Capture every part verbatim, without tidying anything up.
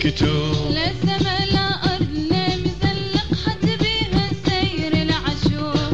سكتوا لا سما لا أرض لا مزلق حد بها سير العشوق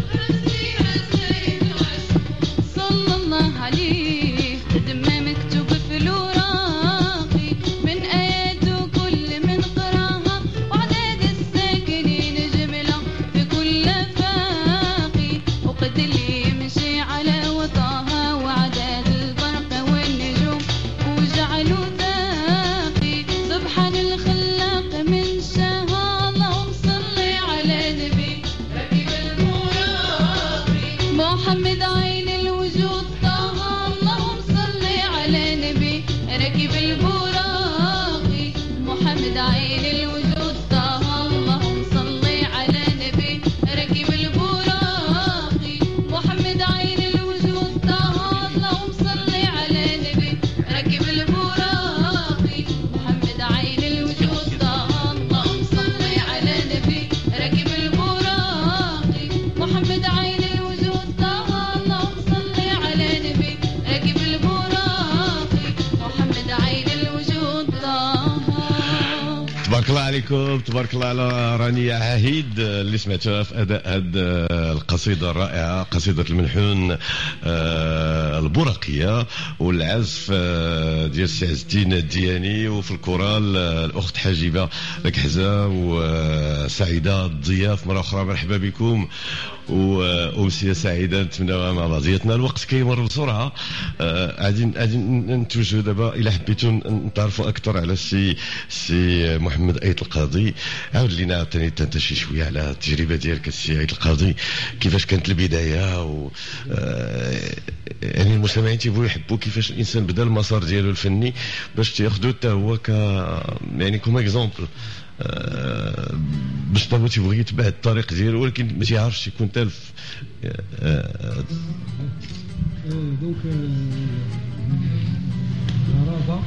صلى الله عليه دم مكتوب في الوراقي من آياته كل من قراها وعداد الساكنين جملة في كل فاقي وقد اللي يمشي على وطاها وعداد البرق والنجوم وجعلوا ذاقي سبحان الخلاق من شاها اللهم صل على نبي ركب المراقي محمد عين الوجود طه اللهم صل على نبي ركب البراقي محمد عين الوجود طه اللهم صل على نبي ركب البراقي محمد عين الوجود طه اللهم صل على نبي ركب البراقي محمد عين الوجود طه اللهم صل على نبي ركب البراقي محمد عين الوجود طه اللهم صل على نبي ركب البراقي محمد عين الوجود طه. تبارك الله عليكم، تبارك الله على رانيا عهيد اللي سمعتها في اداء هذه القصيده الرائعه، قصيده المنحون آه البرقيه، والعزف آه ديال السي عز الدين الدياني، وفي الكورال آه الاخت حاجبه الكحزه وسعيده الضياف. مره اخرى مرحبا بكم وامسيه سعيده نتمناوها مع بعضياتنا. الوقت كيمر بسرعه، غادي غادي نتوجهوا دابا الى حبيتوا نتعرفوا اكثر على السي سي محمد ايت القاضي. عاود لينا عاوتاني انت شي شويه على التجربه ديالك السي ايت القاضي، كيفاش كانت البدايه و يعني المستمعين تيبغوا يحبوا كيفاش الانسان بدا المسار ديالو الفني باش تاخذوا حتى هو ك يعني كوم اكزومبل أه باش تبغي تبغي يتبع الطريق ديالو ولكن ما تيعرفش يكون تالف. أه دونك الغرابه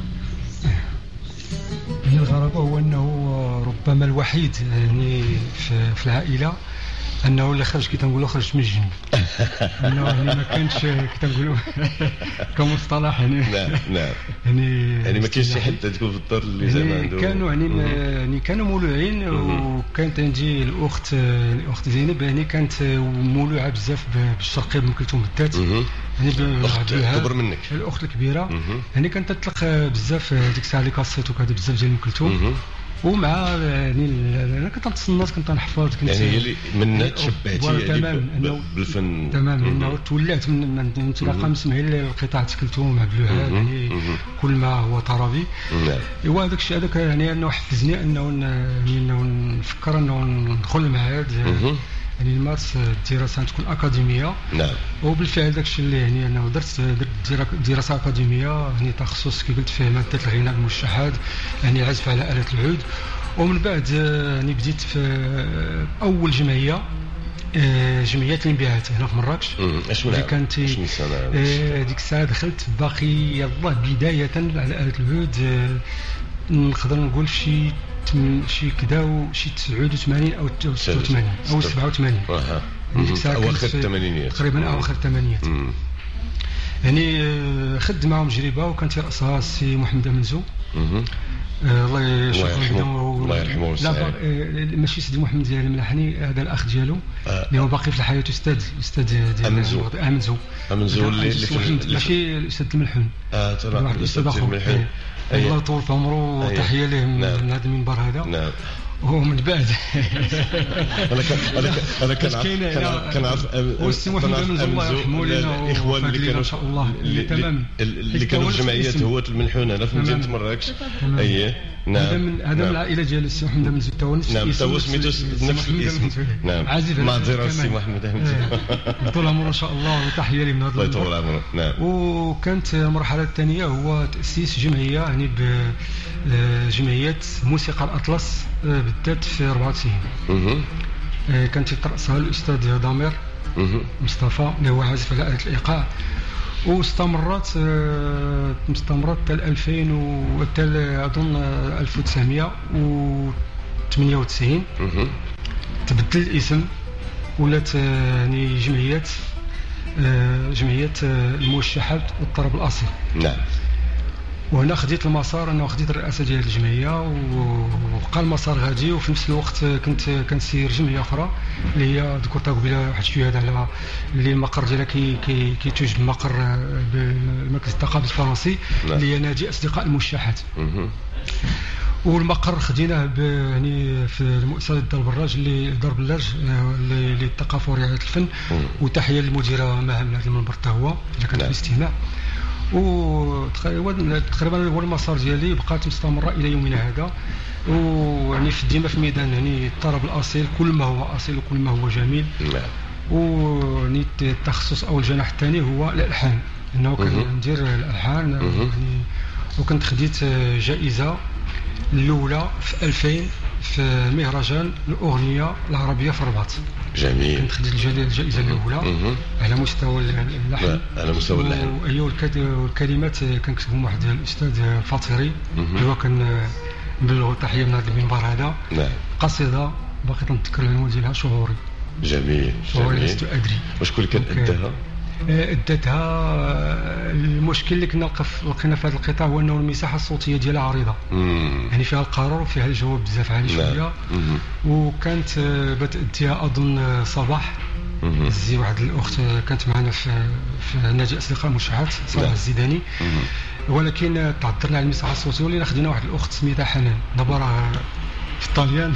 يعني الغرابه هو انه ربما الوحيد يعني في, في العائله انه اللي خرج كي تنقولوا خرج من الجن انه يعني ما كانش كي تنقولوا كمصطلح يعني نعم نعم يعني يعني ما كاينش شي حد تكون في الدار اللي زعما عنده كانوا يعني يعني كانوا مولوعين. وكانت عندي الاخت الاخت زينب يعني كانت مولوعه بزاف بالشرقيه بأم كلثوم بالذات، يعني الاخت كبر منك الاخت الكبيره يعني كانت تطلق بزاف ديك الساعه لي كاسيت وكذا بزاف ديال ام كلثوم. ومع يعني انا كنت نتصنت كنت نحفظ كنت يعني هي اللي من تشبعتي يعني بالفن تمام انه تولعت من انطلاقه من سمعي القطاع تكلتهم مع بلوهاد يعني كل ما هو طربي. ايوا هذاك الشيء هذاك يعني انه حفزني انه انه نفكر انه ندخل المعهد يعني المارس الدراسه تكون اكاديميه. نعم. وبالفعل داك الشيء اللي يعني انا درت درت دراسه اكاديميه يعني تخصص كي قلت فيه ماده الغناء الموشحات يعني عزف على آلة العود. ومن بعد يعني بديت في اول جمعيه جمعيه الانبعاث هنا في مراكش. اللي كانت ديك الساعه دخلت باقي يلاه بدايه على آلة العود نقدر نقول شي شي كدا شي تسعة وثمانين او ستة وثمانين او سبعة وثمانين اواخر الثمانينيات تقريبا اواخر الثمانينيات. يعني خدت معهم تجربه وكانت راسها السي محمد منزو الله يرحمه الله يرحمه. لا ماشي سيدي محمد ديال الملحني، هذا الاخ ديالو اللي هو باقي في الحياه، استاذ الاستاذ ديال منزو منزو منزو اللي ماشي الاستاذ الملحون اه ترى الاستاذ الملحون الله يطول في عمره وتحيه ليه من هذا المنبر هذا. نعم. ومن بعد انا انا انا كنعرف كنعرف والسي محمد منزو الله يرحمه الاخوان اللي كانوا ان شاء الله اللي تمام اللي كانوا الجمعيات هو المنحون هنا في مدينه مراكش. اييه نعم. هذا من هذا من العائله ديال السي محمد منزو تو نفس نعم تو سميتو نفس الاسم. نعم عازف معذره السي محمد منزو طول عمره ان شاء الله وتحيه لي من هذا الله يطول عمره. نعم. وكانت المرحله الثانيه هو تاسيس جمعيه يعني بجمعيه موسيقى الاطلس بالذات في أربعة وتسعين. كانت ترأسها الاستاذ ضمير مصطفى اللي هو عازف على آلة الايقاع. واستمرت مستمرت حتى ألفين وحتى اظن ألف وتسعمائة وثمانية وتسعين تبدل الاسم ولات يعني جمعيه جمعيه الموشحات والطرب الاصيل. نعم. وهنا خديت المسار انه خديت الرئاسه ديال الجمعيه وبقى المسار غادي. وفي نفس الوقت كنت كنسير جمعيه اخرى اللي هي ذكرتها قبيله واحد شويه هذا على اللي المقر ديالها كي كي كيتوجد بمقر بالمركز الثقافي الفرنسي اللي هي نادي اصدقاء الموشحات. والمقر خديناه يعني في المؤسسه درب الراج اللي درب الراج للثقافه ورعايه الفن. وتحيه للمديره مها من هذا المنبر حتى هو اللي كانت في الاستماع. وتقريبا هو المسار ديالي بقات مستمره الى يومنا هذا. ويعني في ديما في الميدان يعني الطرب الاصيل كل ما هو اصيل وكل ما هو جميل. ونيت التخصص او الجناح الثاني هو الالحان انه كندير الالحان يعني. وكنت خديت جائزه الاولى في ألفين في مهرجان الاغنيه العربيه في الرباط. جميل. كنت خديت الجائزه الاولى على مستوى اللحن. على مستوى اللحن. ايوا والكلمات كان كتبهم واحد الاستاذ الفاطري اللي هو كان نبلغوا تحيه من هذا المنبر هذا. نعم. قصيده باقي تنذكر العنوان ديالها شهوري. جميل. شهوري لست ادري. وشكون اللي كان اداها؟ ادتها المشكل اللي كنا لقينا في هذا القطاع هو انه المساحه الصوتيه ديالها عريضه. مم. يعني فيها القرار وفيها الجواب بزاف عالي شويه. وكانت بتأديها اظن صباح زي واحد الاخت كانت معنا في في نادي اصدقاء الموشحات صباح الزيداني. مم. ولكن تعثرنا على المساحه الصوتيه ولينا خدينا واحد الاخت سميتها حنان دابا راه في الطاليان.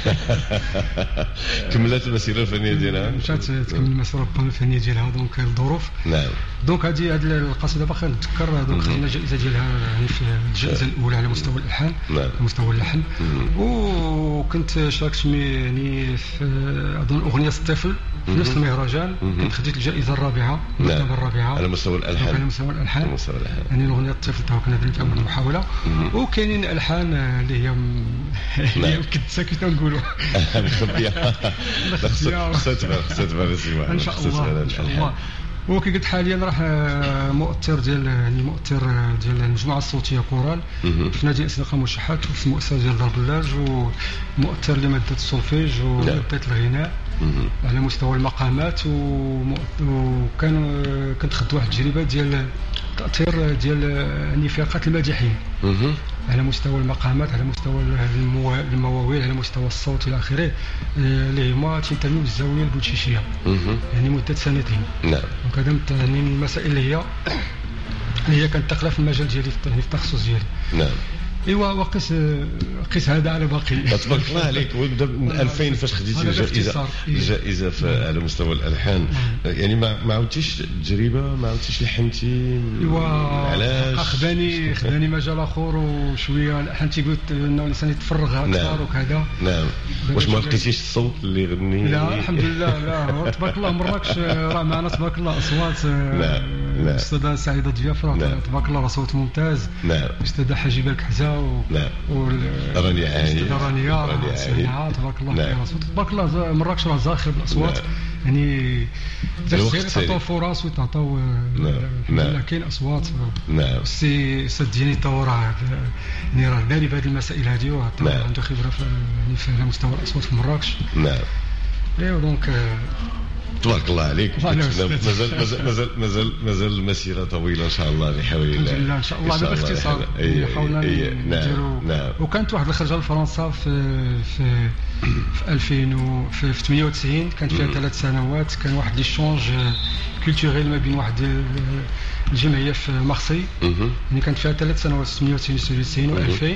كملت المسيره الفنيه ديالها. مشات تكمل المسيره الفنيه ديالها دونك الظروف. نعم. دونك هذه هذه القصيده باقي نتذكر. دونك خدينا الجائزه ديالها يعني في الجائزه الاولى على مستوى الالحان. نعم. على مستوى اللحن. وكنت شاركت يعني في اظن اغنيه الطفل في نفس المهرجان. كنت خديت الجائزه الرابعه. المرتبه الرابعه على مستوى الالحان. على مستوى الالحان. على مستوى الالحان يعني الاغنيه الطفل تا كنا درنا فيها واحد المحاوله. وكاينين الحان اللي هي كنت ساكت نقولوا مخبيه. خصها تبان خصها تبان ان شاء الله ان شاء الله. وكي قلت حاليا راح مؤثر ديال يعني مؤثر ديال المجموعه الصوتيه كورال في نادي اصدقاء الموشحات وفي المؤسسه ديال درب اللاج. ومؤثر لماده السولفيج وماده الغناء على مستوى المقامات. وكان كنت خدت واحد التجربه ديال تاثير ديال نفاقات المادحين على مستوى المقامات على مستوى المواويل على مستوى الصوت الى اخره اللي هما تنتميو للزاويه البوتشيشيه يعني مده سنتين. نعم. وكذا يعني من المسائل اللي هي اللي هي كانت تقرا في المجال ديالي في التخصص ديالي. نعم. ايوا وقيس قيس هذا على باقي. تبارك الله عليك. وبدا من ألفين فاش خديتي الجائزه الجائزه على مستوى الالحان. يعني ما ما عاودتيش تجربه ما عاودتيش لحنتي. ايوا علاش خداني خداني مجال اخر وشويه الحان تيقول انه الانسان يتفرغ اكثر وكذا. نعم. واش ما لقيتيش الصوت اللي يغني؟ لا الحمد لله. لا تبارك الله مراكش راه معنا تبارك الله اصوات. لا لا الاستاذه سعيده ضياف تبارك الله صوت ممتاز. نعم. الاستاذه حجيبه الكحزه و نعم. رانيا عاني رانيا سميعه تبارك الله. نعم. تبارك الله مراكش راه زاخر بالاصوات. نعم. يعني تسير تعطوا فرص وتعطوا. نعم. كاين اصوات. نعم. السي سد ديالي تا راه يعني راه داري بهذه المسائل هذه وعنده خبره في يعني في مستوى الاصوات في مراكش. نعم. ايوا دونك تبارك الله عليك. مازال مازال مازال مازال مازال المسيره طويله ان شاء الله بحول الله. الحمد لله ان شاء الله. باختصار حاولنا نديروا. نعم. وكانت واحد الخرجه لفرنسا في في في ألفين في ثمانية وتسعين كانت فيها ثلاث سنوات. كان واحد لي شونج كولتوريل ما بين واحد الجمعيه في مارسي يعني كانت فيها ثلاث سنوات ثمانية وتسعين ستة وتسعين وألفين.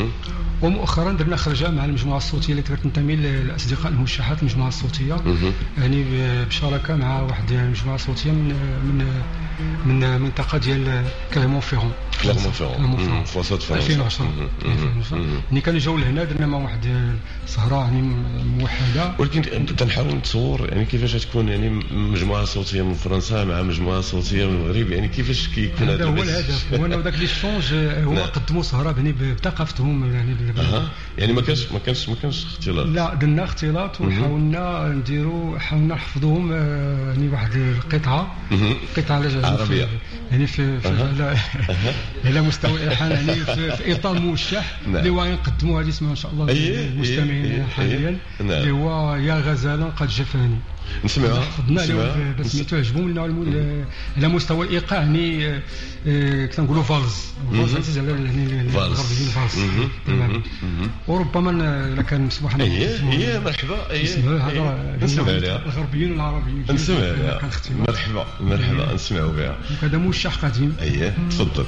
ومؤخرا درنا خرجه مع المجموعه الصوتيه اللي تنتمي لاصدقاء الموشحات المجموعه الصوتيه يعني بشراكه مع واحد المجموعه صوتيه من من من منطقه ديال كليرمون فيرون. كليرمون فيرون في وسط فرنسا ألفين وعشرة. يعني كانوا جاوا لهنا درنا مع واحد سهره يعني موحده. ولكن تنحاول نتصور يعني كيفاش تكون يعني مجموعه صوتيه من فرنسا مع مجموعه صوتيه من المغرب يعني كيفاش كيكون هذا هو الهدف. هو انه ذاك لي شونج هو قدموا سهره يعني بثقافتهم يعني أه. يعني ما كانش ما كانش ما كانش اختلاط. لا درنا اختلاط وحاولنا نديروا حاولنا نحفظوهم يعني واحد القطعه قطعه عربيه يعني في, في على على مستوى الالحان يعني في, في اطار موشح اللي هو نقدموا هذه اسمها ان شاء الله للمستمعين حاليا اللي هو يا غزالا قد جفاني. نسمعوها خدنا عليهم باش تعجبوا لنا على مستوى الايقاع. يعني كنقولوا فالز فالز عزيز على الغربيين فالز. وربما الا كان سبحان الله هي مرحبا نسمع لها الغربيين والعربيين نسمع لها مرحبا مرحبا نسمعوا بها. هذا موشح قديم. اييه تفضل.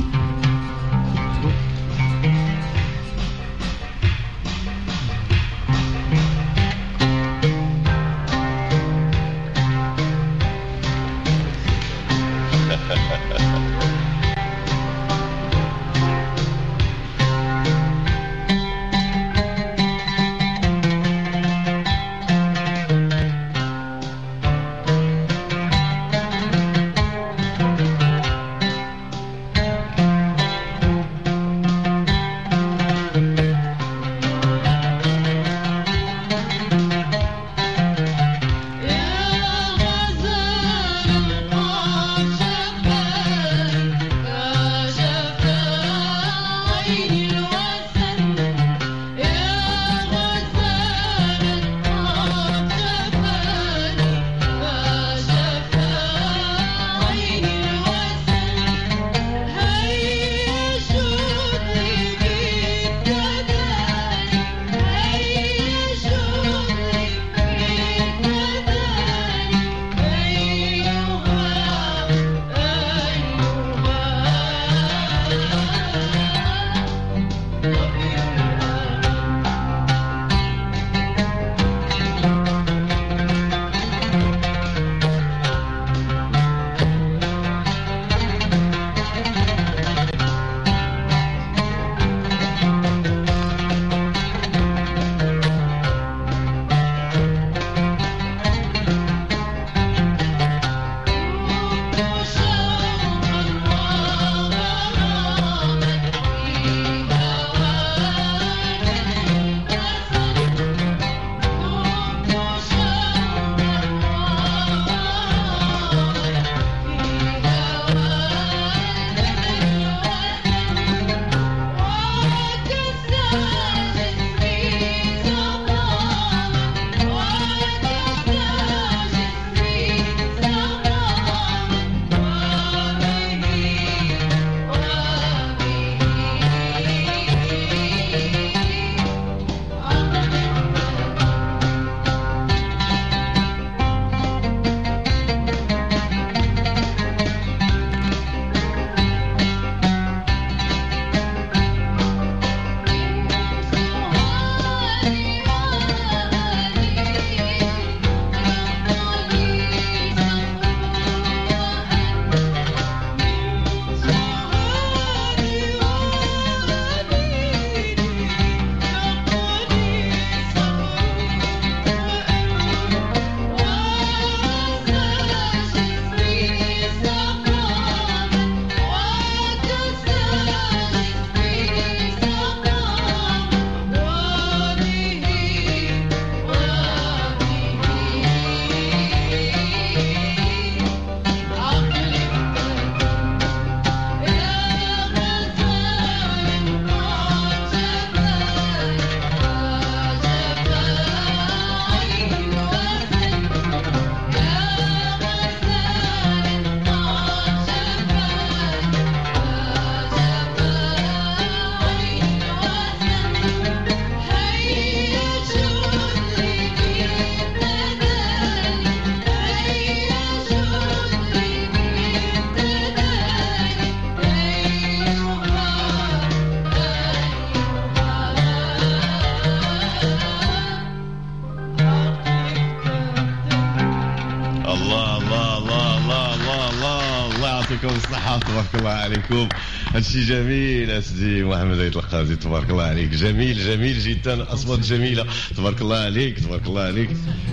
يعطيكم الصحة تبارك الله عليكم. هادشي جميل اسيدي محمد عيد القاضي تبارك الله عليك. جميل جميل جدا، اصوات جميلة تبارك الله عليك تبارك الله عليك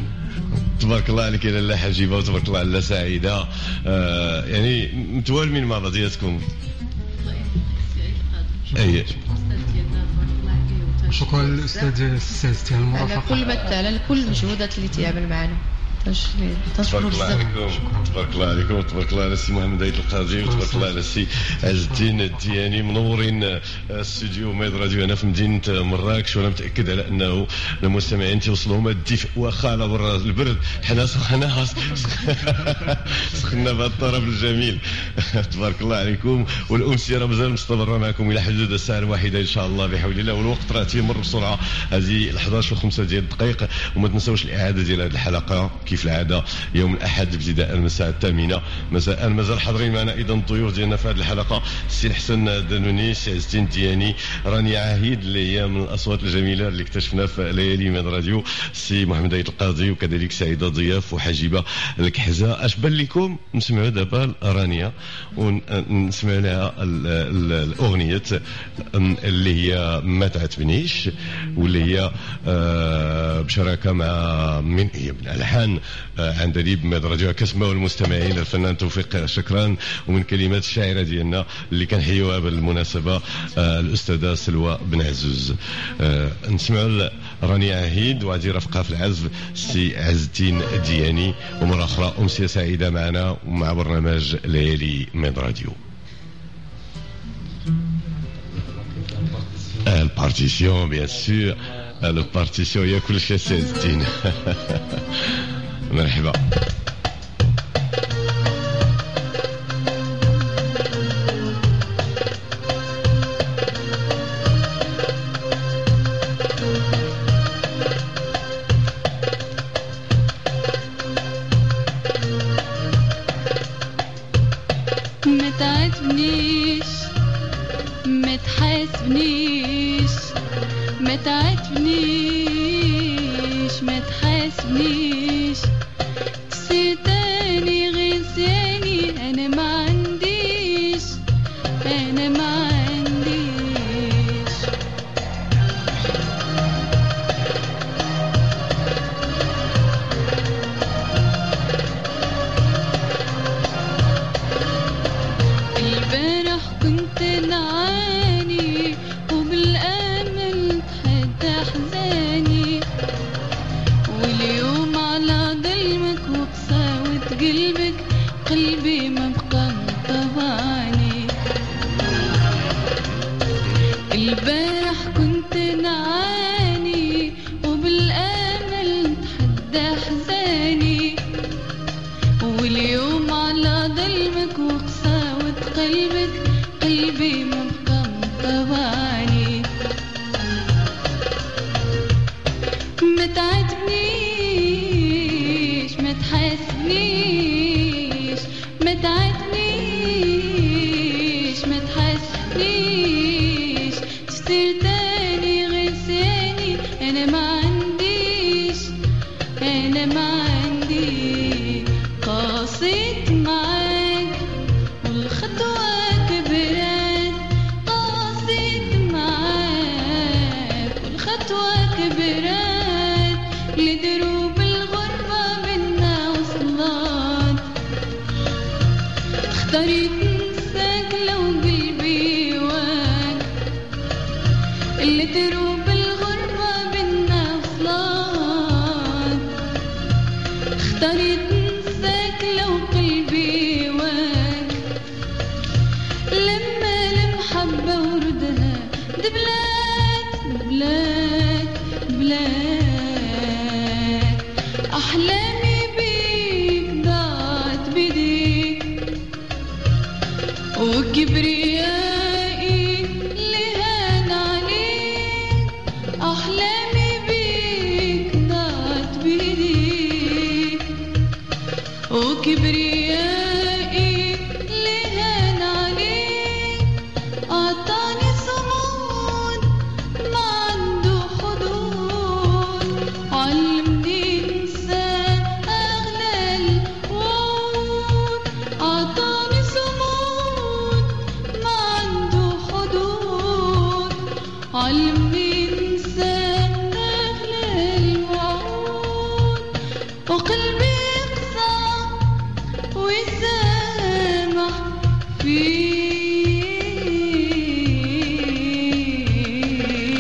تبارك الله عليك. يا لاله حجيبه وتبارك الله على سعيده. آه يعني متوال من ماذا ديالكم؟ اي شكرا للاستاذ الساز تاع المرافقه على كل مثال على كل المجهودات اللي تيعمل معنا. تشكروا تبارك الله بزاف. عليكم، تبارك الله عليكم، تبارك الله على السي محمد عيد القاضي، وتبارك الله على السي عز الدين الدياني، منورين استوديو ميد راديو هنا في مدينه مراكش. وانا متاكد على انه المستمعين توصلهم الدفء، واخا على برا البرد حنا سخنا سخنا بهذا الطرب الجميل. تبارك الله عليكم. والامسيه راه مازال مستمره معكم الى حدود الساعه الواحده ان شاء الله بحول الله، والوقت راه تيمر بسرعه. هذه الحادية عشرة وخمسة ديال الدقائق. وما تنساوش الاعاده ديال هذه الحلقه كيف العاده يوم الاحد ابتداء من الساعه الثامنه مساء. مازال حاضرين معنا ايضا الضيوف ديالنا في هذه الحلقه، السي الحسن دانوني، السي عز الدين الدياني، رانيا عهيد اللي هي من الاصوات الجميله اللي اكتشفنا في ليالي من راديو، السي محمد عيد القاضي، وكذلك سعيده ضياف وحجيبه الكحزه. اش بان لكم نسمعوا دابا رانيا ونسمعوا لها الاغنيه اللي هي ما تعتبنيش، واللي هي بشراكه مع من هي من الحان عندليب ميد راديو كسمه المستمعين الفنان توفيق شكران، ومن كلمات الشاعره ديالنا اللي كنحيوها بالمناسبه الاستاذه سلوى بن عزوز. نسمعوا رانيا عهيد وغادي رافقها في العزف السي عز الدين الدياني. ومره اخرى امسيه سعيده معنا ومع برنامج ليالي ميد راديو. البارتيسيون بيان سور، البارتيسيون هي كل شيء سي عز الدين. مرحبا. ما تعاتبنيش ما تحاسبنيش، ما تعاتبنيش ما تحاسبنيش، تصير تاني غنساني انا ما عنديش، انا ما عنديش. البارح كنت نعاني وبالامل تحدى احزاني، واليوم على ظلمك وقساوة قلبك قلبي ما بقى مطوعني. البارح كنت نعاني وبالامل تحدى احزاني، واليوم على ظلمك وقساوة قلبك قلبي ما بقى مطوعني. ما تعاتبنيش ما تحاسبنيش، ما تعاتبنيش ما تحاسبنيش، تصير تاني غنساني انا ما عنديش، انا ما عندي. قاسيت معاك والخطوة كبرت، قاسيت معاك والخطوة كبرت، لدروب الغربة بينا وصلت. اختاريت ننساك لو قلبي واك، لدروب الغربة بينا وصلت. اختاريت ننساك لو قلبي واك، لما المحبة وردها دبلات دبلات دبلات، أحلامي بيك ضاعت بيديك، وكبريائي اللي هان عليك، أحلامي بيك ضاعت بيديك، وكبريائي اللي هان عليك، أعطاني صمود ما عنده حدود، علمني انسى أغلى الوعود، أعطاني صمود ما عنده حدود، علمني انسى أغلى الوعود، وقلبي يقسى ويسامح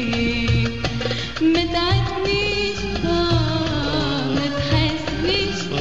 فيك. ما تعاتبنيش ما تحاسبنيش،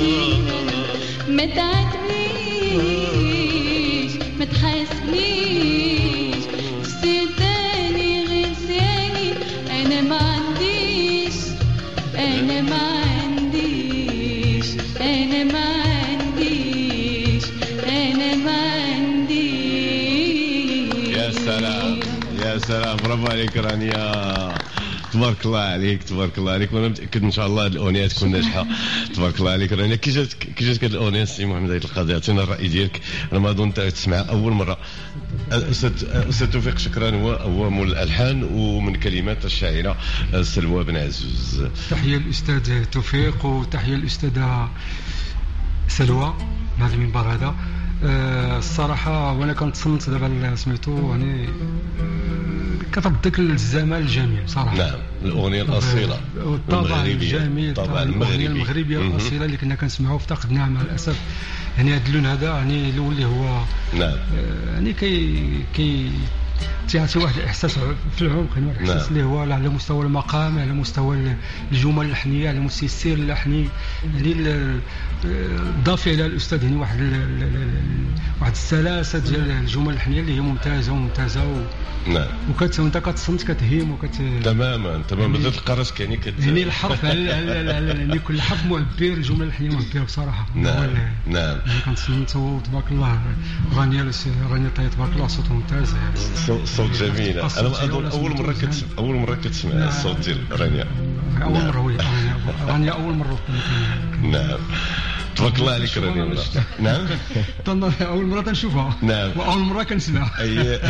برافو عليك رانيا، تبارك الله عليك تبارك الله عليك، وانا متاكد ان شاء الله الاغنيه تكون ناجحه. تبارك الله عليك رانيا. كي جات كي جات هذه الاغنيه السي محمد هذه القضيه؟ عطينا الراي ديالك. انا ما اظن انت تسمعها اول مره. الاستاذ الاستاذ توفيق شكران هو هو مول الالحان ومن كلمات الشاعره سلوى بن عزوز. تحيه الاستاذ توفيق وتحيه الاستاذه سلوى من هذا المنبر هذا. أه الصراحه وانا كنتصنت دابا سميتو يعني كتردك الزمان الجميل صراحه. نعم الاغنيه الاصيله والطابع الجميل، الطابع المغربي المغربيه الاصيله اللي كنا كنسمعوها افتقدناها مع الاسف. يعني هذا اللون هذا يعني اللي هو نعم يعني كي كي تعطي واحد الاحساس في العمق، يعني واحد الاحساس اللي هو على مستوى المقام، على مستوى الجمل اللحنيه، على مستوى السير اللحني. يعني ضاف الى الاستاذ يعني واحد واحد السلاسه ديال الجمل اللحنيه اللي هي ممتازه وممتازه و... نعم وكت وانت كتصنت كتهيم وكت تماما تماما بدات القرص كاني كت يعني الحرف يعني كل حرف معبر، الجمله اللحنيه معبره بصراحه. نعم نعم كنتصنت تبارك الله. رانيا رانيا طيب تبارك الله صوت ممتاز يعني. صوت جميل. انا اظن اول مره كتسمع اول مره كتسمع الصوت ديال رانيا اول مره. وي رانيا اول مره. نعم تبارك الله عليك رانيا. نعم اول مره تنشوفها. نعم واول مره كنسمعها. اي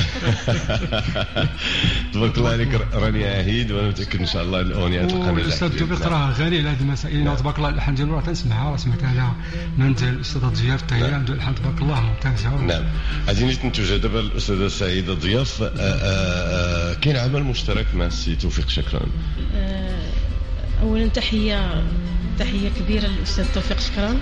تبارك الله عليك رانيا عهيد، وانا متاكد ان شاء الله الاغنيه تلقى نجاح. الاستاذ توفيق راه غني على هذه المسائل. تبارك الله الالحان ديالو راه تنسمعها، سمعتها على من الاستاذ ضياف حتى هي عنده الحان تبارك الله ممتازه. نعم غادي ننتج دابا الاستاذه سعيده ضياف. كاين عمل مشترك مع السي توفيق شكران. اولا تحيه تحيه كبيره للاستاذ توفيق شكران.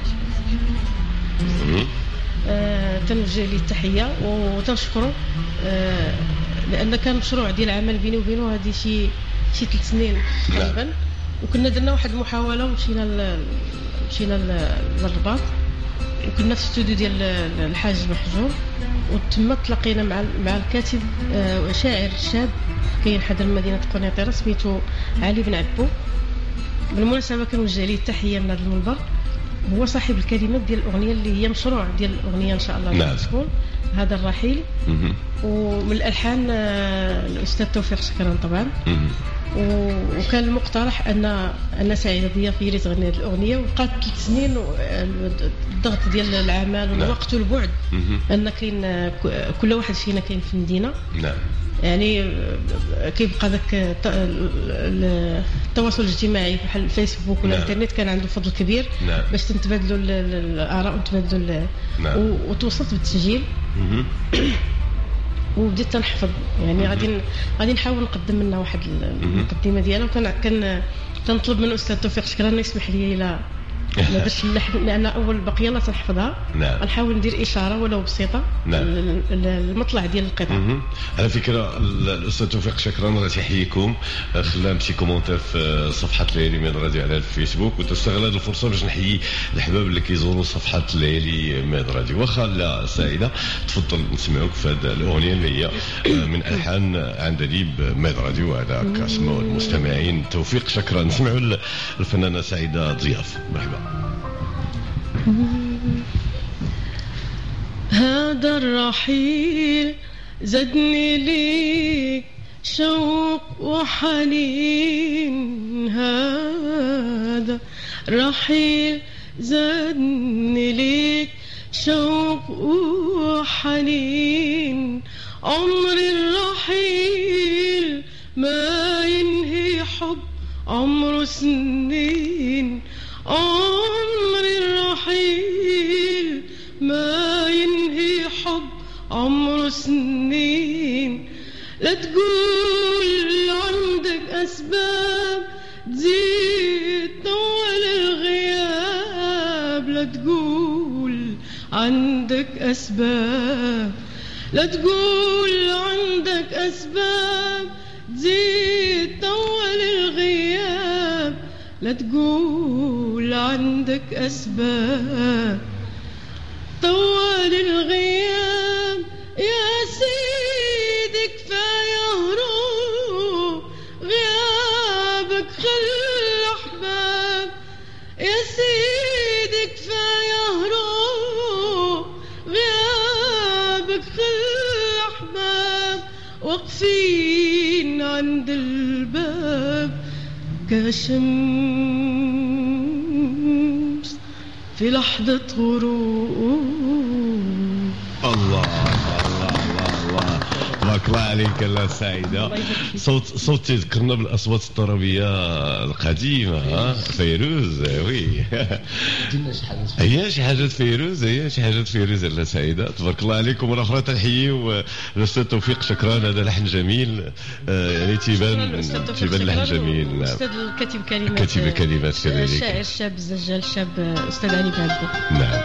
آه تنوجه لي التحيه وتنشكره آه لان كان مشروع ديال العمل بيني وبينه هذه شي شي ثلاث سنين تقريبا. وكنا درنا واحد المحاوله ومشينا ل... مشينا للرباط، وكنا في الاستوديو ديال الحاج محجور، وتم تلاقينا مع مع الكاتب آه شاعر شاب كاين حدا مدينه قنيطره سميتو علي بن عبو. بالمناسبه كنوجه ليه التحيه من هذا المنبر. هو صاحب الكلمات ديال الاغنيه اللي هي مشروع ديال الاغنيه ان شاء الله. نعم. تكون هذا الرحيل. ومن الالحان الاستاذ توفيق شكران طبعا. وكان المقترح ان ان سعيده ضياف هي اللي تغني هذه الاغنيه. وبقات ثلاث سنين الضغط ديال العمل والوقت والبعد، ان كاين كل واحد فينا كاين في المدينه. نعم يعني كيبقى داك التواصل الاجتماعي بحال الفيسبوك ولا الانترنت كان عنده فضل كبير. نعم. باش تنتبادلوا الاراء ونتبادلوا. نعم. وتوصلت بالتسجيل وبديت تنحفظ. يعني غادي غادي نحاول نقدم لنا واحد المقدمه ديالها. وكان كان تنطلب من الاستاذ توفيق شكرا يسمح لي الى ما درتش اللحن لان اول بقيه لا تنحفظها. نعم. غنحاول ندير اشاره ولو بسيطه. نعم. المطلع ديال القطعه. على فكره الاستاذ توفيق شكرا راه تيحييكم، خلى مشي كومونتير في صفحه ليالي ميد راديو على الفيسبوك، وتستغل هذه الفرصه باش نحيي الحباب اللي كيزوروا صفحه ليالي ميد راديو. واخا لا سعيده تفضل نسمعوك في هذه الاغنيه اللي هي من الحان عندليب ميد راديو. هذا كاسمو المستمعين توفيق شكرا. نسمعوا الفنانه سعيده ضياف. مرحبا. هذا الرحيل زدني ليك شوق وحنين. هذا الرحيل زدني ليك شوق وحنين. عمر الرحيل ما ينهي حب عمره سنين. عمر الرحيل ما ينهي حب عمره سنين. لا تقول عندك أسباب تزيد طول الغياب. لا تقول عندك أسباب لا تقول عندك أسباب تزيد طول الغياب. لا تقول عندك أسباب طول الغياب. يا سيدي كفاية هروب غيابك خلى أحباب. يا سيدي كفاية هروب غيابك خلى أحباب. واقفين عند الباب كشمس في لحظة غروب. الله الله الله الله، تبارك الله عليك الله سعيدة. صوت صوت تذكرنا بالاصوات الطربيه القديمه، ها فيروز. وي هي شي حاجه فيروز، هي شي حاجه فيروز الله سعيده. تبارك الله عليكم. مره اخرى تنحييو الاستاذ توفيق، شكرا. هذا لحن جميل، يعني تيبان تيبان لحن جميل. نعم. استاذ كاتب كلمات، كاتب كلمات كذلك، شاعر شاب الزجال شاب استاذ علي بعبد. نعم.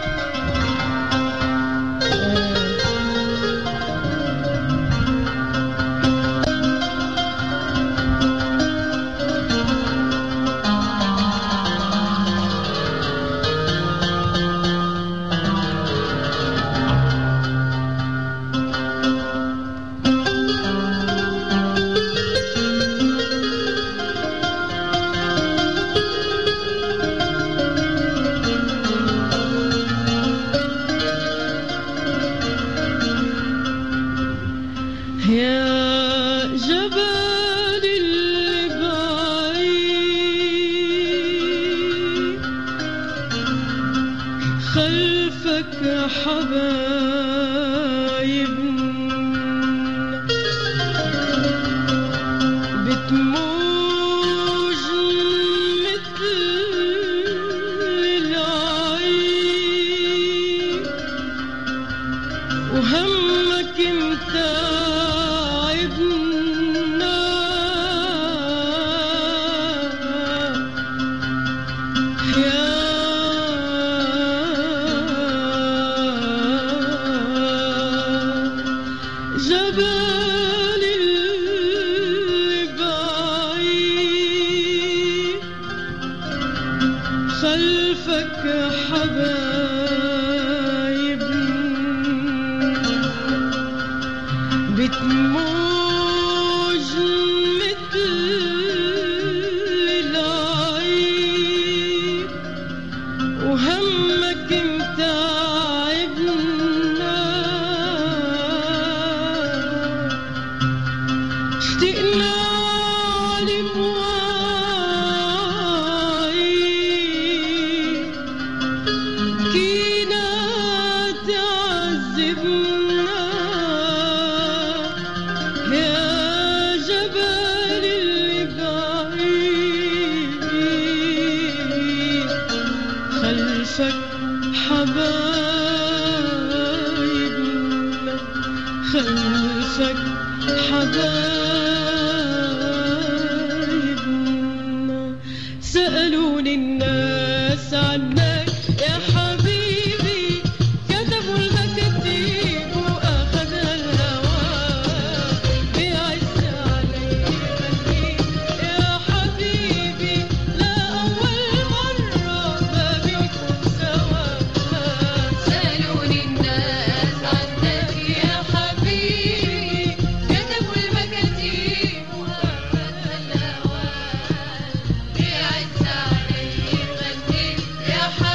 يا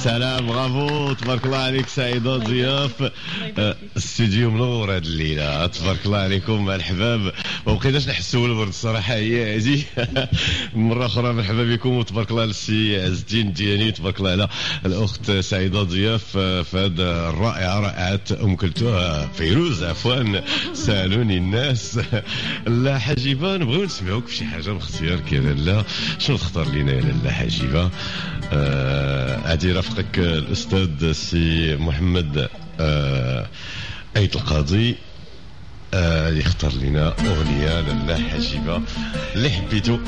سلام برافو تبارك الله عليك سعيدة ضياف الاستوديو منور هاد الليله تبارك الله عليكم مع الحباب ما بقيناش نحسوا بالبرد الصراحه هي هادي مره اخرى مرحبا بكم وتبارك الله للسي عز الدين دياني تبارك الله على الاخت سعيدة ضياف في هذا الرائعه رائعه ام كلثوم فيروز عفوا سالوني الناس لا حجيبه نبغيو نسمعوك في شي حاجه باختيارك يا لاله شنو تختار لينا يا لاله حجيبه غادي يرافقك الاستاذ السي محمد آه ايت القاضي آه يختار لنا اغنيه لاله حجيبه اللي حبيتو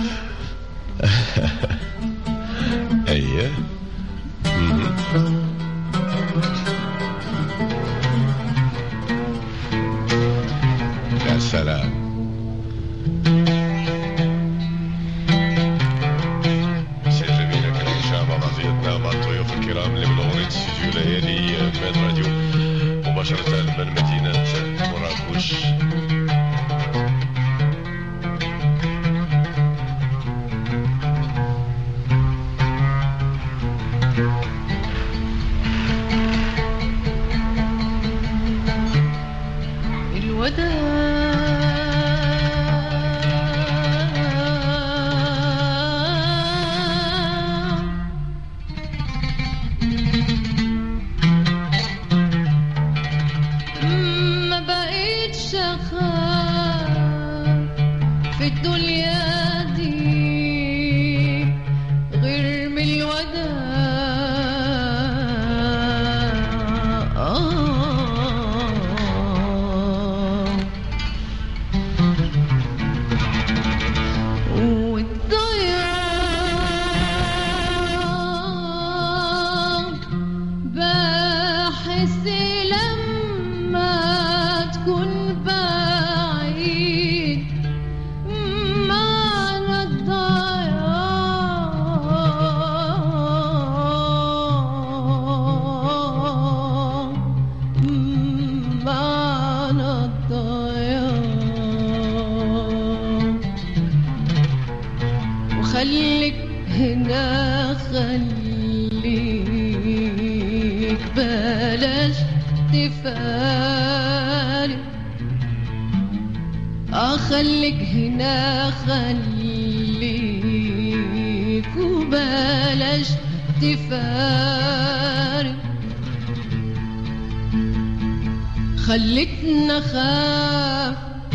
اييه يا سلام مع الضيوف الكرام اللي منورين استديو ليالي ماد راديو مباشرة من مدينة مراكش. أخليك هنا خليك وبلاش تفارق خلتنا خاف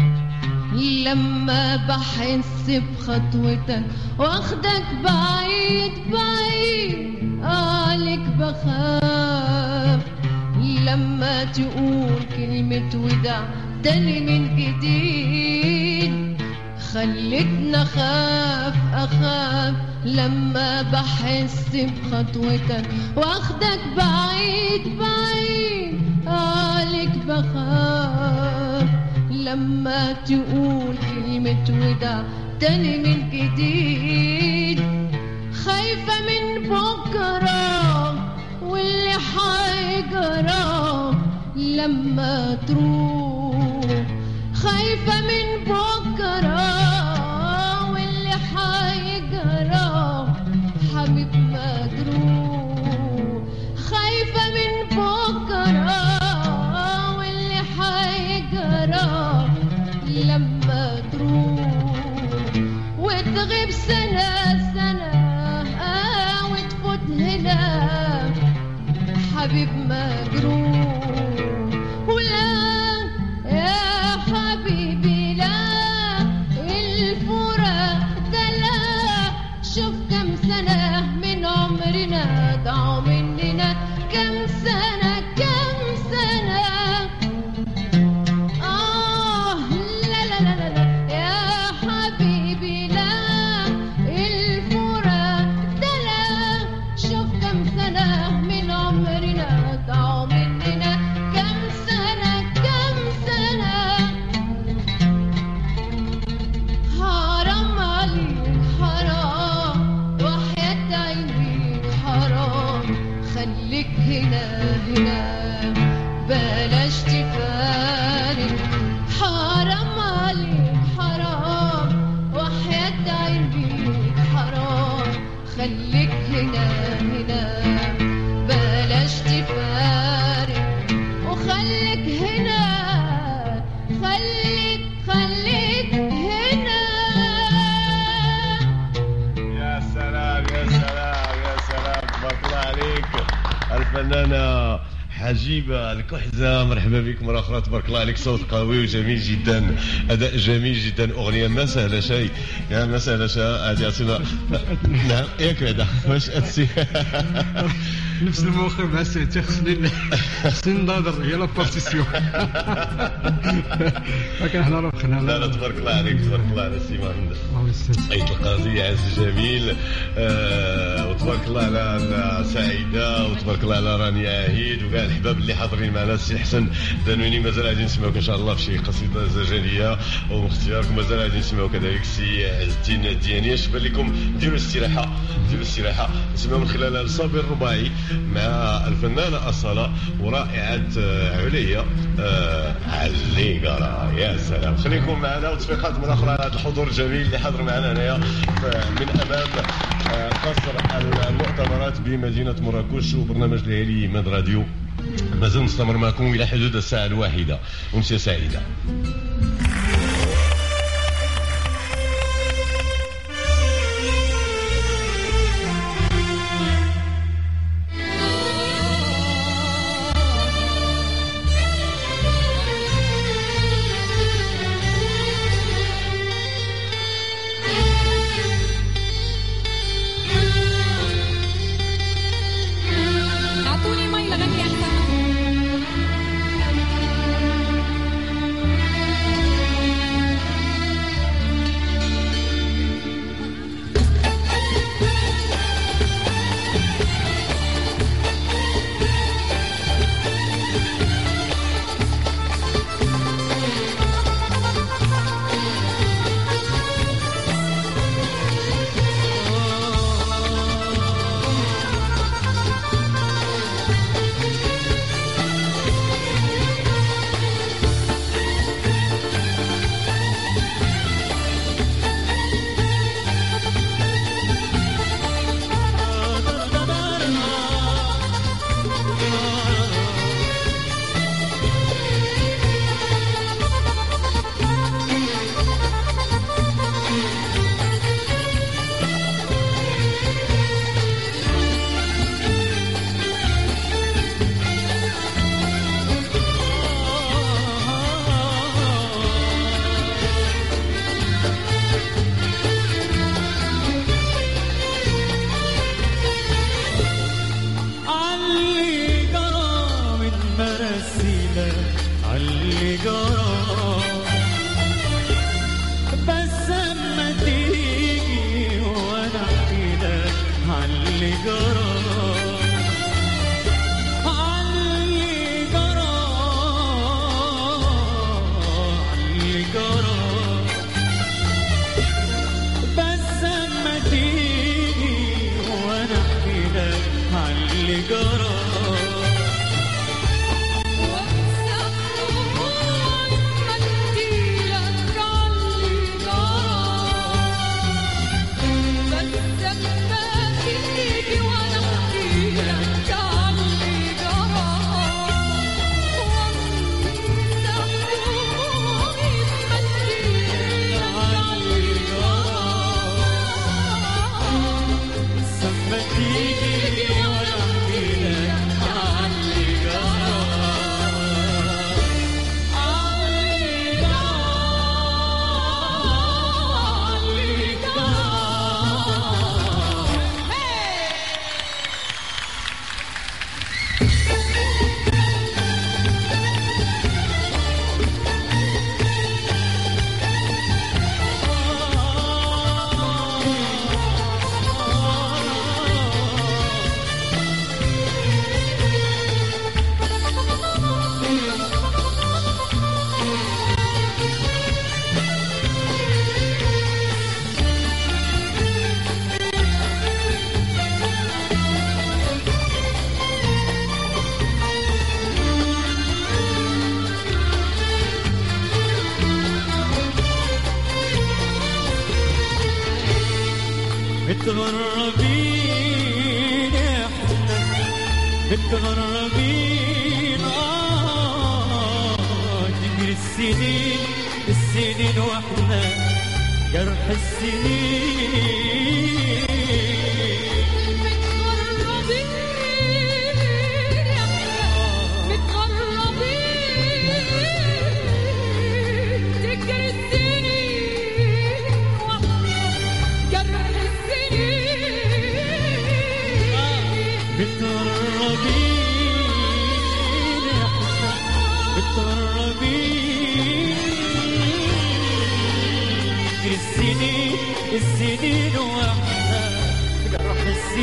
لما بحس بخطوتك واخدك بعيد بعيد عليك بخاف لما تقول كلمة وداع تاني من جديد خلتنا خاف أخاف لما بحس بخطوتك واخدك بعيد بعيد عليك بخاف لما تقول كلمة وداع تاني من جديد خايفة من بكرة واللي حيجرى لما تروح خايفة من بكرة واللي حيجرى حبيب مجروح خايفة من بكرة واللي حيجرى لما تروح وتغيب سنة سنة آه وتفوت هنا حبيب مجروح ولا يا حبيبي لا الفراق ده لا شوف كم سنة من عمرنا ضاعوا مننا كم سنة كم سنة آه لا لا لا لا يا حبيبي لا الفراق ده لا شوف كم سنة من عمرنا ضاعوا مننا كم سنة كم سنة حرام عليك حرام وحياة عينيك حرام خليك هنا هنا بلاش تفارق حرام عليك حرام وحياة عينيك حرام خليك هنا هنا تبارك الله عليك الفنانة حجيبة الكحزة، مرحبا بك مرة أخرى. تبارك الله عليك، صوت قوي وجميل جدا، أداء جميل جدا، أغنية ما سهلة شيء، يعني ما سهلة شيء. هذه أصلا نعم ياك بعدا واش أتسي نفس الموقف مع سيتي، خصني خصني نناظر هي لا بارتيسيون. لكن حنا ربحنا. لا لا تبارك الله عليك، تبارك الله على السي مهند أيت القاضي عز جميل. آه وتبارك الله على سعيدة، وتبارك الله على رانيا عهيد وكاع الحباب اللي حاضرين معنا. السي حسن دانوني مازال غادي نسمعوك ان شاء الله في شي قصيده زجاجيه ومن اختياركم. مازال غادي نسمعوا كذلك السي عز الدين الدياني. اش بان لكم ديروا الاستراحه، ديروا الاستراحه نسمعوا من خلال الصابر الرباعي مع الفنانه اصاله ورائعه عليا آه علي قرا. يا سلام، خليكم معنا وتفيقات من اخرى على هذا الحضور الجميل اللي حاضر معنا هنايا من امام قصر المؤتمرات بمدينه مراكش. وبرنامج ليالي ماد راديو مازال نستمر معكم الى حدود الساعه الواحده. امسيه سعيده. متغربين احنا متغربين آه تجري السنين السنين واحنا جرح السنين متغربين السنين واحنا جرح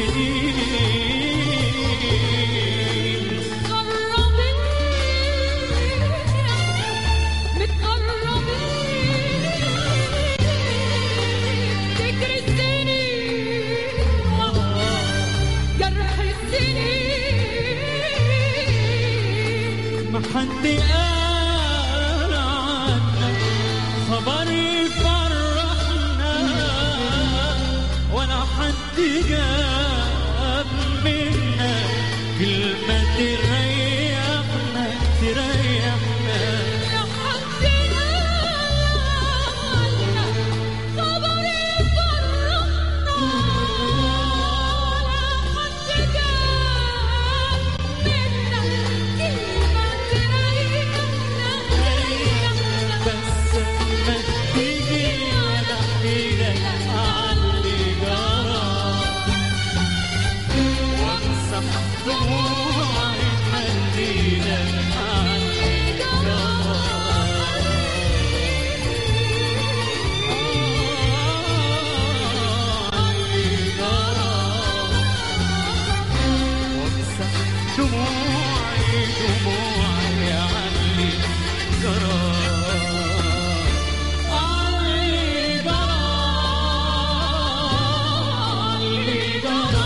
السنين متقربين متقربين فكر السنين جرح السنين ما حد قال عنا خبر يفرحنا ولا حد جاب منا كلمة تريحنا تريحنا لا حد قالنا خبر يفرحنا ولا حد جاب منا كلمة تريحنا تريحنا بس ما تيجي ولا حيلة علي جرى وامسح دموعي منديلة علي جرى علي جرى وامسح دموعي دموعي علي جرى علي جرى علي جرى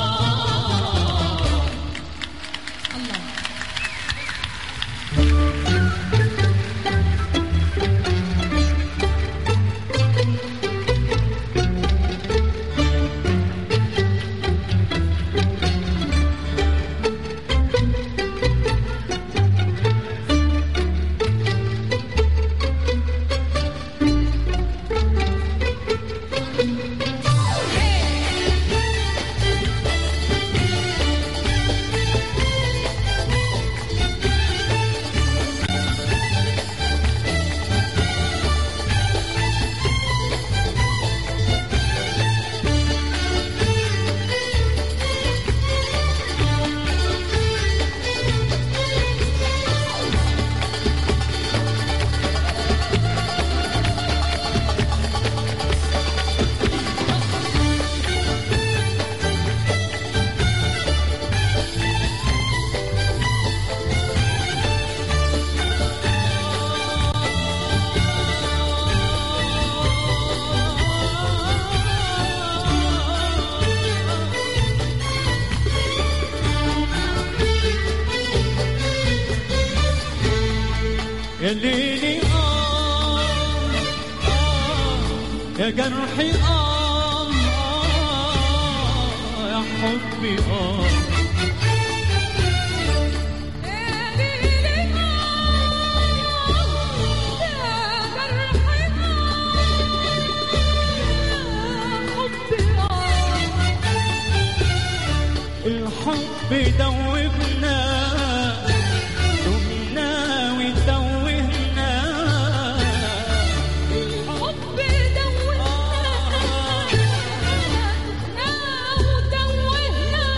يا ليلي آه آه يا جرحي آه آه يا حبي آه الحب دوبنا دمنا وتوهنا الحب دوّنا ودوّنا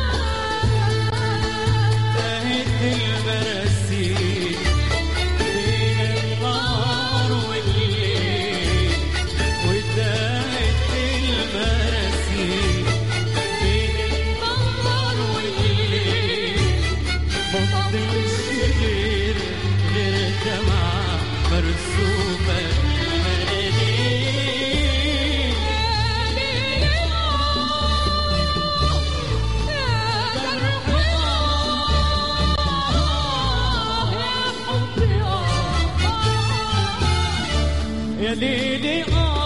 تاهت المراسيل بين النهار والليل وتاهت المراسيل بين النهار والليل مفضلش غير غير دمعة مرسومة مناديل يا ليلي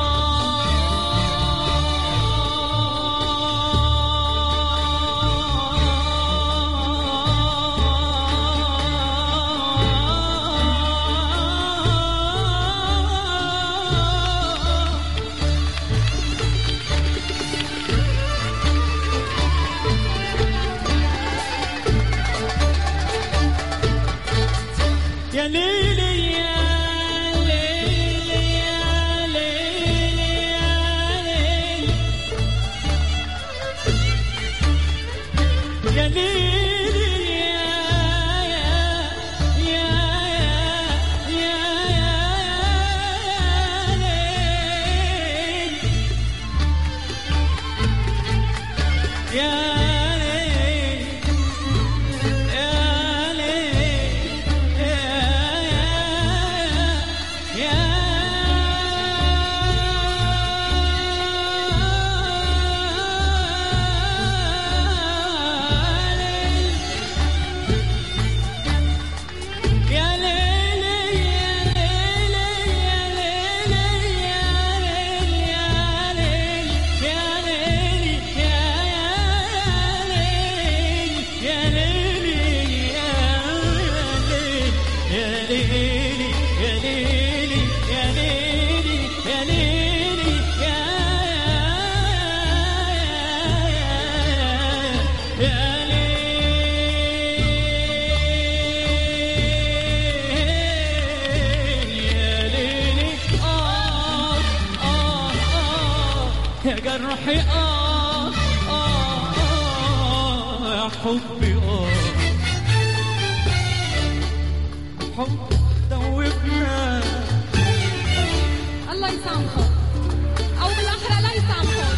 يا ليلي يا ليلي يا ليلي يا ليلي يا ليلي يا يا يا جرحي آه آه آه يا حبي آه حب دوبنا الله يسامحه أو بالآخرة لا يسامحه.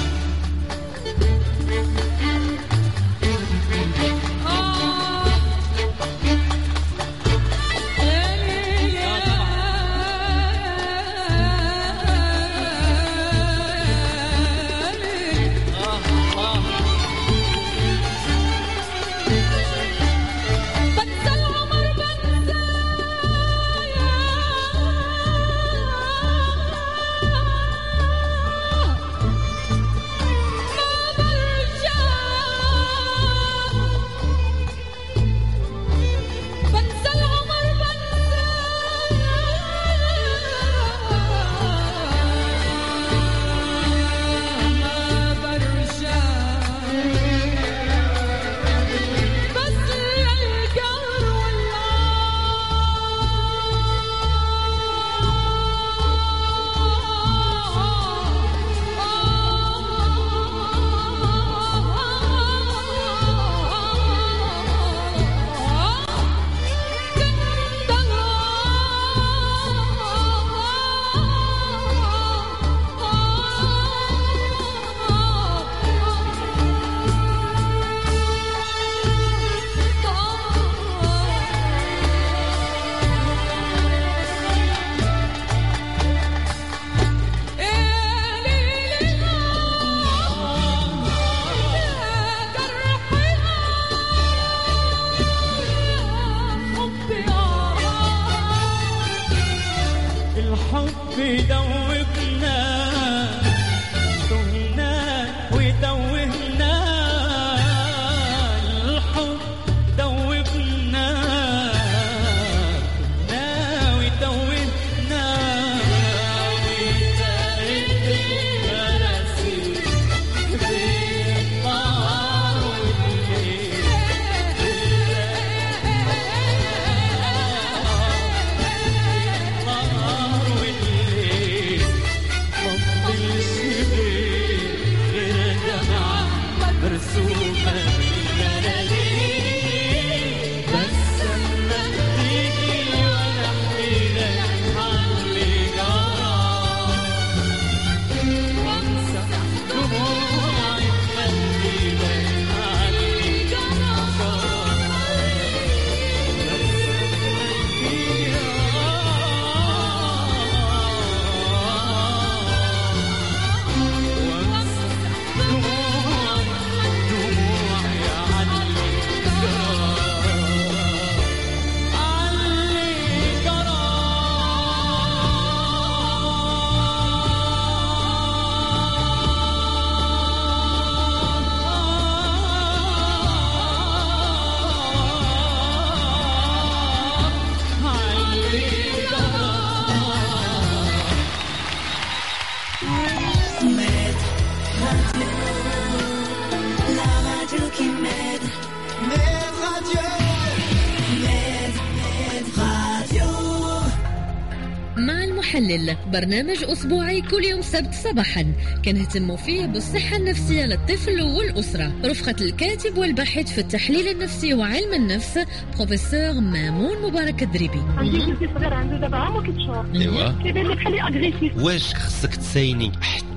محلل برنامج أسبوعي كل يوم سبت صباحا كنهتم فيه بالصحة النفسية للطفل والأسرة رفقة الكاتب والباحث في التحليل النفسي وعلم النفس بروفيسور مامون مبارك الدريبي. عندي بنتي صغير عنده دابا عام وكتشهر. ايوا كيبان لي بحال اغريسيف. واش خصك تسايني حتى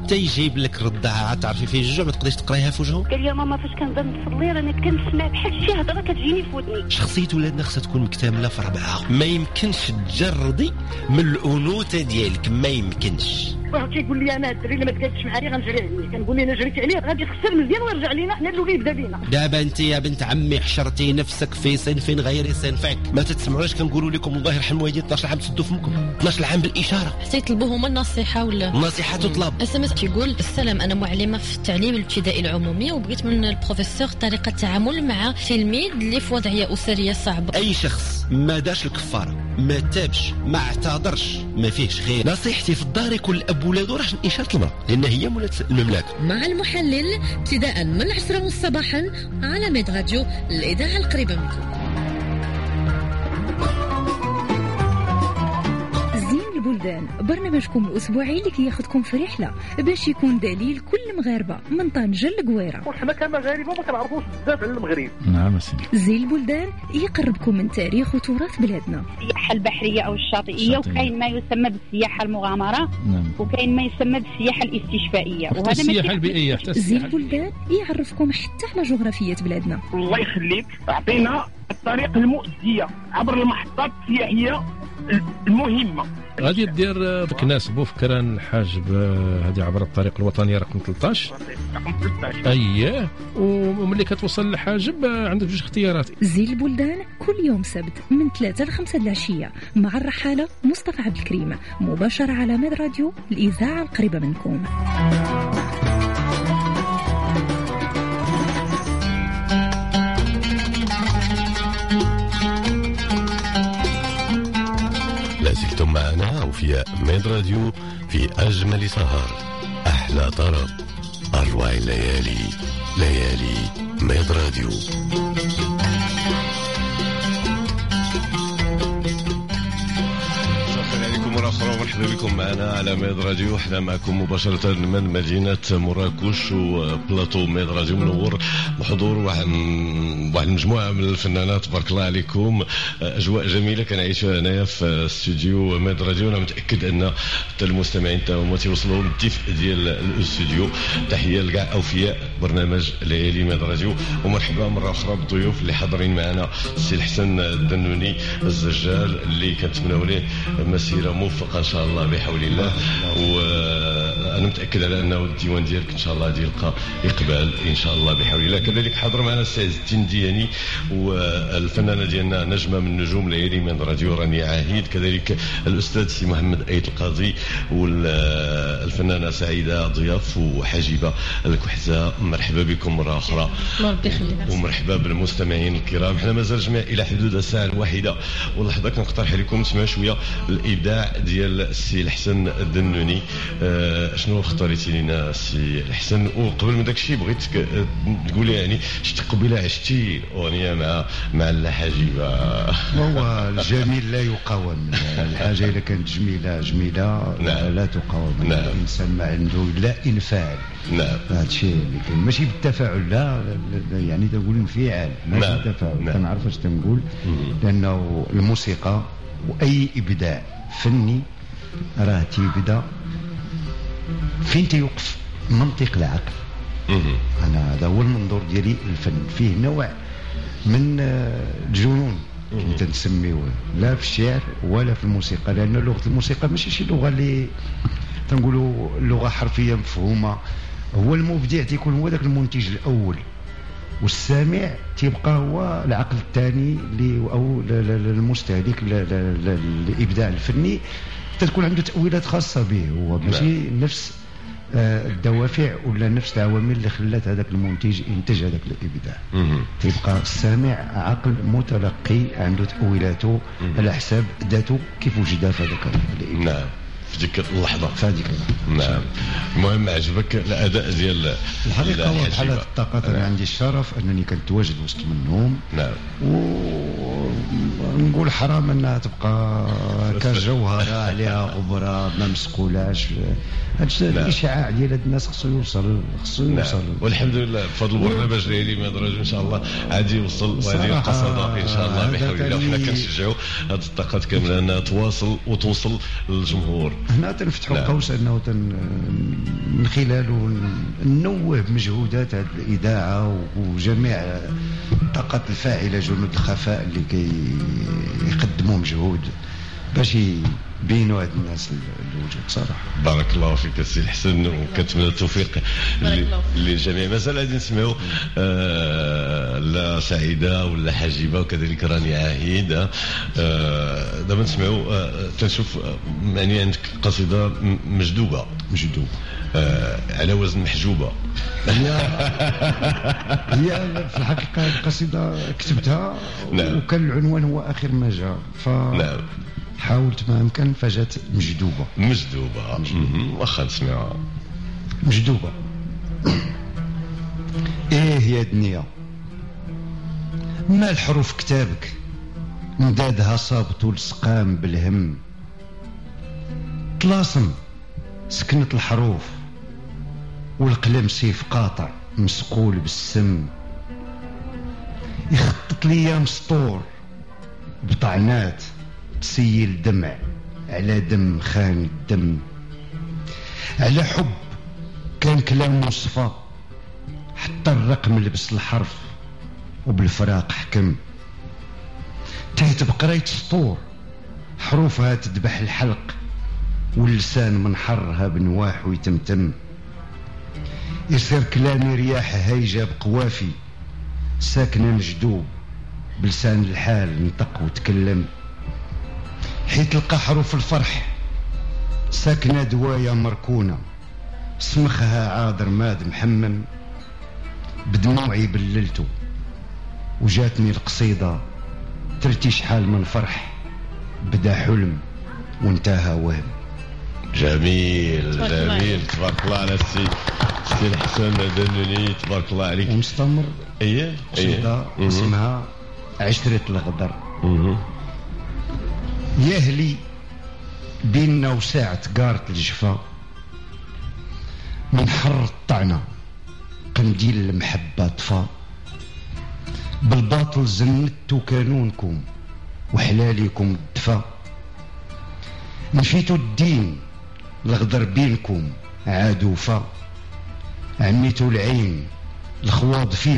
حتى يجيب لك ردعه تعرفي فيه الجوع ما تقدريش تقرايها في وجهه. قال لي ماما فاش كنبدا نصلي راني كنسمع بحال شي هضره كتجيني في ودني. شخصيه ولادنا خصها تكون مكتمله في ربعها، ما يمكنش تجردي من الانوثه ديالك، ما يمكنش. واحد كيقول لي انا الدري اللي ما تقادش معايا غنجري عليه، كنقول لي انا جريت عليه غادي يخسر مزيان ويرجع لينا حنا اللي يبدا بينا. دابا انت يا بنت عمي حشرتي نفسك في صنف غير صنفك، ما تتسمعوش كنقولوا لكم الله يرحم والديك اثناش عام تسدوا فمكم، اثناش عام بالاشاره. حتى يطلبوا هما النصيحه ولا النصيحه تطلب. اس ام اس كيقول السلام، انا معلمه في التعليم الابتدائي العمومي وبغيت من البروفيسور طريقه التعامل مع تلميذ اللي في وضعيه اسريه صعبه. اي شخص ما داش الكفاره، ما تابش، ما اعتذرش، ما فيهش خير. نصيحتي في الدار يكون الاب ولادو راه اشاره المراه لان هي مولاة المملكه. مع المحلل ابتداء من العشرة ونص صباحا على ميد راديو الاذاعه القريبه منكم. البلدان برنامجكم الأسبوعي اللي كياخدكم في رحلة باش يكون دليل كل مغاربة من طنجة لقويرة. وحنا كمغاربة ما كنعرفوش بزاف على المغرب. نعم سيدي. زي البلدان يقربكم من تاريخ وتراث بلادنا. السياحة البحرية أو الشاطئية، وكاين ما يسمى بالسياحة المغامرة. نعم. وكاين ما يسمى بالسياحة الاستشفائية، وهذا السياحة البيئية. زي البلدان يعرفكم حتى على جغرافية بلادنا. الله يخليك أعطينا الطريق المؤدية عبر المحطات السياحية المهمة. غادي دير تناسبوا فكرة الحاجب هذه عبر الطريق الوطني رقم ثلاثة عشر. اييه، وملي كتوصل للحاجب عندك جوج اختيارات. زي البلدان كل يوم سبت من ثلاثة لخمسة العشية مع الرحالة مصطفى عبد الكريم، مباشرة على ميد راديو الإذاعة القريبة منكم. لازلتم معنا أوفياء ميد راديو في أجمل سهر، أحلى طرب، أروع الليالي، ليالي ميد راديو. مرحبا بكم معنا على ميد راديو. احنا معكم مباشرة من مدينة مراكش وبلاطو ميد راديو منور بحضور واحد واحد المجموعة من الفنانات تبارك الله عليكم. اجواء جميلة كنعيشها هنايا في استوديو ميد راديو. انا متأكد ان حتى المستمعين تاهما تيوصلوا الدفء ديال الاستوديو. تحية لكاع اوفياء برنامج ليالي ميد راديو، ومرحبا مرة اخرى بالضيوف اللي حاضرين معنا، السي الحسن الدنوني الزجال اللي كنتمناو ليه مسيرة موفقة ان شاء الله بحول الله. وانا متاكد على انه الديوان ديالك ان شاء الله غادي يلقى اقبال ان شاء الله بحول الله. كذلك حاضر معنا السي عز الدين دياني والفنانه ديالنا نجمه من نجوم ليالي من راديو رانيا عهيد، كذلك الاستاذ سي محمد ايت القاضي والفنانه سعيده ضياف وحجيبه الكحزه. مرحبا بكم مره اخرى ومرحبا بالمستمعين الكرام. احنا مازال جميع الى حدود الساعه الواحده واللحظه كنقترح عليكم نسمع شويه الابداع ديال السي الحسن الدنوني. آه شنو اختاريتي لنا السي الحسن؟ وقبل من داكشي بغيتك تقولي يعني شتي قبيله عشتي اغنيه مع مع الحجيبه. هو الجميل لا يقاوم، الحاجه اذا كانت جميله جميله نعم. لا تقاوم. نعم. الانسان ما عنده لا انفعال. نعم. هذا الشيء اللي كاين ماشي بالتفاعل، لا يعني تقول انفعال ماشي نعم. بالتفاعل. نعم. كنعرف اش تنقول، لانه الموسيقى واي ابداع فني راه تيبدا فين تيوقف منطق العقل. انا هذا هو المنظور ديالي. الفن فيه نوع من الجنون كي تنسميوه، لا في الشعر ولا في الموسيقى، لان لغه الموسيقى ماشي شي لغه اللي تنقولوا لغه حرفيه مفهومه. هو المبدع تيكون هو ذاك المنتج الاول، والسامع تيبقى هو العقل الثاني اللي او المستهلك الابداع الفني. تكون عنده تأويلات خاصة به هو، ماشي نفس الدوافع ولا نفس العوامل اللي خلات هذاك المنتج ينتج هذاك الابداع. تيبقى السامع عقل متلقي عنده تأويلاته على حساب ذاته كيف وجدها في هذاك الابداع. نعم. في ديك اللحظه في هذيك اللحظه. نعم. المهم عجبك الاداء ديال الحقيقه هو بحال هذه الطاقات. انا عندي الشرف انني كنتواجد وسط منهم. نعم. ونقول حرام انها تبقى كجوهره عليها غبره ما مسقولاش. هذا الاشعاع ديال هاد الناس خصو يوصل خصو يوصل. نعم. والحمد لله بفضل البرنامج ديالي ميد راديو ان شاء الله عادي يوصل وهذه القصيده ان شاء الله بحول الله. وحنا كنشجعوا هاد الطاقات كامله انها تواصل وتوصل للجمهور. هنا تنفتحوا قوس انه تن من خلاله ننوه بمجهودات هذه الاذاعه وجميع الطاقات الفاعله جنود الخفاء اللي كيقدموا مجهود باش يبينوا هاد الناس الوجود صراحه. بارك الله فيك السي الحسن وكنتمنى التوفيق للجميع. مازال غادي نسمعوا آه لا سعيده ولا حجيبه وكذلك راني عهيد. آه دابا نسمعوا آه تنشوف آه يعني عندك قصيده مجدوبه مجدوبه آه على وزن محجوبه. هي هي في الحقيقه القصيده كتبتها نعم. وكان العنوان هو اخر ما جاء ف نعم. حاولت ما امكن فجات مجدوبه مجدوبه واخا نسمعها. مجدوبه. ايه يا دنيا ما الحروف كتابك مدادها صابت والسقام بالهم طلاسم سكنت الحروف والقلم سيف قاطع مسقول بالسم يخطط لي مسطور بطعنات تسيل دمع على دم خان الدم على حب كان كلام مصفى حتى الرقم لبس الحرف وبالفراق حكم تهت بقراية سطور حروفها تذبح الحلق واللسان منحرها بنواح ويتمتم يصير كلامي رياح هايجة بقوافي ساكنة مجدوب بلسان الحال نطق وتكلم حيت تلقى حروف الفرح ساكنة دوايا مركونة سمخها عاذر ماد محمم بدموعي بللتو وجاتني القصيدة ترتي شحال من فرح بدا حلم وانتهى وهم. جميل جميل تبارك الله على السي السي الحسن دنوني تبارك الله عليك. ومستمر ايه قصيدة اسمها عشرة الغدر. يهلي بيننا وساعة قارة الجفا من حر الطعنة قنديل المحبة طفا بالباطل زنتو كانونكم وحلاليكم الدفا نفيتو الدين الغدر بينكم عادوا فا عميتو العين الخواض فيه